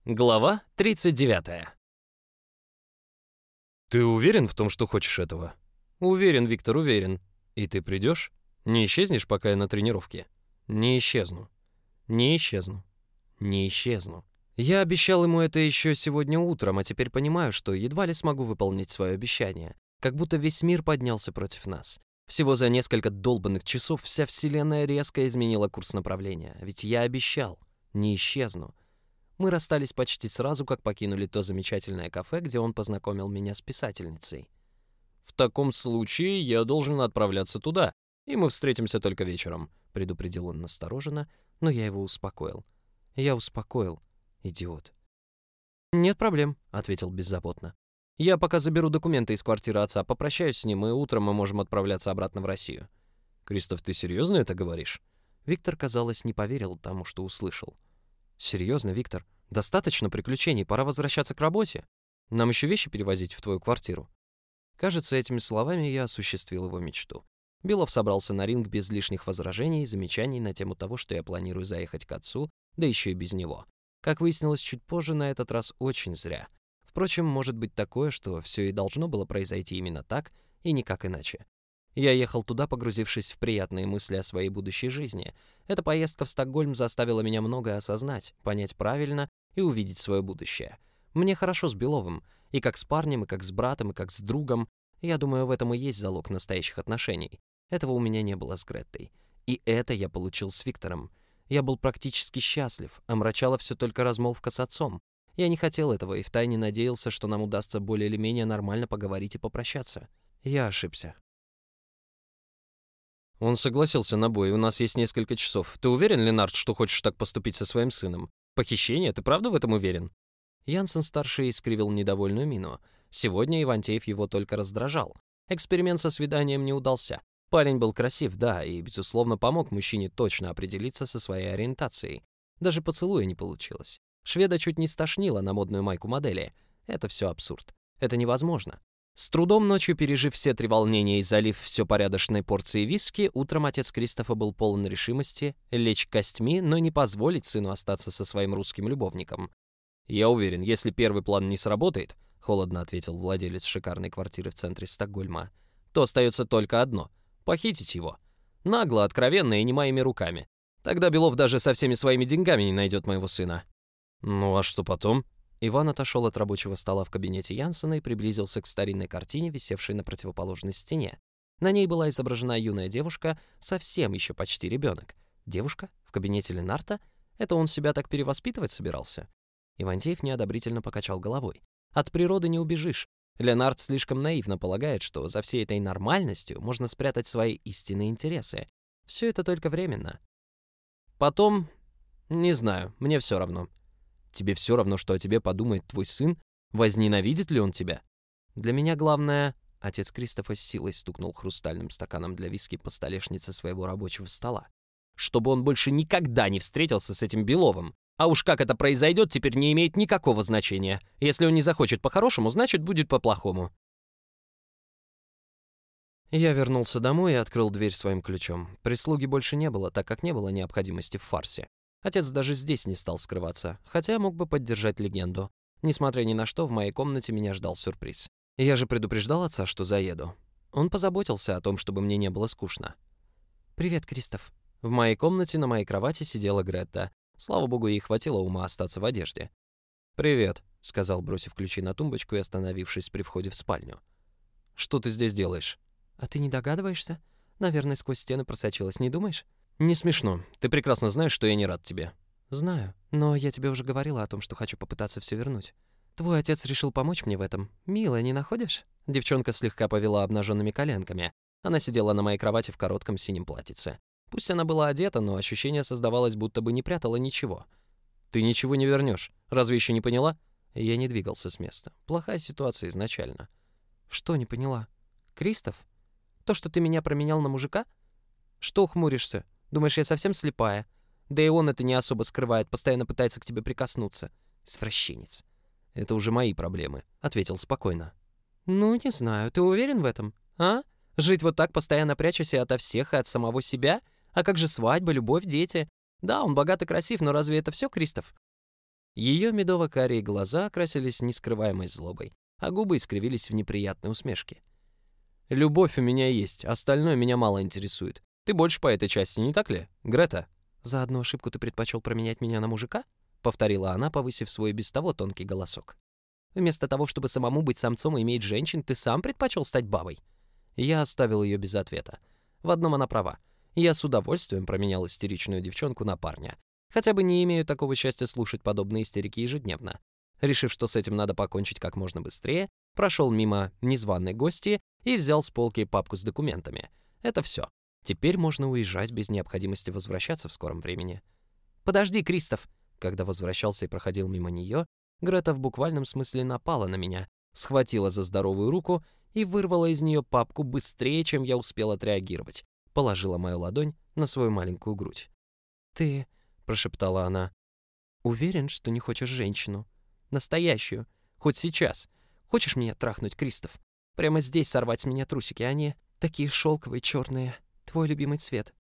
Глава 39. «Ты уверен в том, что хочешь этого?» «Уверен, Виктор, уверен. И ты придешь? Не исчезнешь, пока я на тренировке?» «Не исчезну. Не исчезну. Не исчезну». Я обещал ему это еще сегодня утром, а теперь понимаю, что едва ли смогу выполнить свое обещание. Как будто весь мир поднялся против нас. Всего за несколько долбанных часов вся вселенная резко изменила курс направления. Ведь я обещал. Не исчезну. Мы расстались почти сразу, как покинули то замечательное кафе, где он познакомил меня с писательницей. «В таком случае я должен отправляться туда, и мы встретимся только вечером», — предупредил он настороженно, но я его успокоил. Я успокоил, идиот. «Нет проблем», — ответил беззаботно. «Я пока заберу документы из квартиры отца, попрощаюсь с ним, и утром мы можем отправляться обратно в Россию». «Кристоф, ты серьезно это говоришь?» Виктор, казалось, не поверил тому, что услышал. «Серьезно, Виктор? Достаточно приключений, пора возвращаться к работе. Нам еще вещи перевозить в твою квартиру». Кажется, этими словами я осуществил его мечту. Белов собрался на ринг без лишних возражений и замечаний на тему того, что я планирую заехать к отцу, да еще и без него. Как выяснилось чуть позже, на этот раз очень зря. Впрочем, может быть такое, что все и должно было произойти именно так, и никак иначе. Я ехал туда, погрузившись в приятные мысли о своей будущей жизни. Эта поездка в Стокгольм заставила меня многое осознать, понять правильно и увидеть свое будущее. Мне хорошо с Беловым, и как с парнем, и как с братом, и как с другом. Я думаю, в этом и есть залог настоящих отношений. Этого у меня не было с Греттой. И это я получил с Виктором. Я был практически счастлив, омрачала все только размолвка с отцом. Я не хотел этого и втайне надеялся, что нам удастся более или менее нормально поговорить и попрощаться. Я ошибся. Он согласился на бой, у нас есть несколько часов. Ты уверен, Ленард, что хочешь так поступить со своим сыном? Похищение? Ты правда в этом уверен? Янсен-старший искривил недовольную мину. Сегодня Ивантеев его только раздражал. Эксперимент со свиданием не удался. Парень был красив, да, и, безусловно, помог мужчине точно определиться со своей ориентацией. Даже поцелуя не получилось. Шведа чуть не стошнило на модную майку модели. Это все абсурд. Это невозможно. С трудом ночью пережив все три волнения и залив все порядочной порцией виски, утром отец Кристофа был полон решимости лечь костьми, но не позволить сыну остаться со своим русским любовником. «Я уверен, если первый план не сработает», — холодно ответил владелец шикарной квартиры в центре Стокгольма, «то остается только одно — похитить его. Нагло, откровенно и не моими руками. Тогда Белов даже со всеми своими деньгами не найдет моего сына». «Ну а что потом?» Иван отошел от рабочего стола в кабинете Янсена и приблизился к старинной картине, висевшей на противоположной стене. На ней была изображена юная девушка, совсем еще почти ребенок. Девушка? В кабинете Ленарта? Это он себя так перевоспитывать собирался? Ивантеев неодобрительно покачал головой. От природы не убежишь. Ленард слишком наивно полагает, что за всей этой нормальностью можно спрятать свои истинные интересы. Все это только временно. Потом... Не знаю, мне все равно. Тебе все равно, что о тебе подумает твой сын? Возненавидит ли он тебя? Для меня главное... Отец Кристофа с силой стукнул хрустальным стаканом для виски по столешнице своего рабочего стола. Чтобы он больше никогда не встретился с этим Беловым. А уж как это произойдет, теперь не имеет никакого значения. Если он не захочет по-хорошему, значит, будет по-плохому. Я вернулся домой и открыл дверь своим ключом. Прислуги больше не было, так как не было необходимости в фарсе. Отец даже здесь не стал скрываться, хотя мог бы поддержать легенду. Несмотря ни на что, в моей комнате меня ждал сюрприз. Я же предупреждал отца, что заеду. Он позаботился о том, чтобы мне не было скучно. «Привет, Кристоф». В моей комнате на моей кровати сидела Гретта. Слава богу, ей хватило ума остаться в одежде. «Привет», — сказал, бросив ключи на тумбочку и остановившись при входе в спальню. «Что ты здесь делаешь?» «А ты не догадываешься? Наверное, сквозь стены просочилась, не думаешь?» «Не смешно. Ты прекрасно знаешь, что я не рад тебе». «Знаю, но я тебе уже говорила о том, что хочу попытаться все вернуть. Твой отец решил помочь мне в этом. Мило, не находишь?» Девчонка слегка повела обнаженными коленками. Она сидела на моей кровати в коротком синем платьице. Пусть она была одета, но ощущение создавалось, будто бы не прятала ничего. «Ты ничего не вернешь. Разве еще не поняла?» Я не двигался с места. Плохая ситуация изначально. «Что не поняла? Кристоф? То, что ты меня променял на мужика? Что хмуришься? Думаешь, я совсем слепая? Да и он это не особо скрывает, постоянно пытается к тебе прикоснуться. Извращенец». «Это уже мои проблемы», — ответил спокойно. «Ну, не знаю. Ты уверен в этом? А? Жить вот так, постоянно прячась и ото всех, и от самого себя? А как же свадьба, любовь, дети? Да, он богат и красив, но разве это все, Кристоф?» Ее медово-карие глаза окрасились нескрываемой злобой, а губы искривились в неприятной усмешке. «Любовь у меня есть, остальное меня мало интересует. Ты больше по этой части, не так ли, Грета?» «За одну ошибку ты предпочел променять меня на мужика?» — повторила она, повысив свой и без того тонкий голосок. «Вместо того, чтобы самому быть самцом и иметь женщин, ты сам предпочел стать бабой?» Я оставил ее без ответа. В одном она права. Я с удовольствием променял истеричную девчонку на парня. Хотя бы не имею такого счастья слушать подобные истерики ежедневно. Решив, что с этим надо покончить как можно быстрее, прошел мимо незваной гости и взял с полки папку с документами. Это все. Теперь можно уезжать без необходимости возвращаться в скором времени. «Подожди, Кристоф!» Когда возвращался и проходил мимо нее, Грета в буквальном смысле напала на меня, схватила за здоровую руку и вырвала из нее папку быстрее, чем я успел отреагировать. Положила мою ладонь на свою маленькую грудь. «Ты...» — прошептала она. «Уверен, что не хочешь женщину? Настоящую. Хоть сейчас. Хочешь меня трахнуть, Кристоф? Прямо здесь сорвать с меня трусики, они такие шелковые, черные. Твой любимый цвет.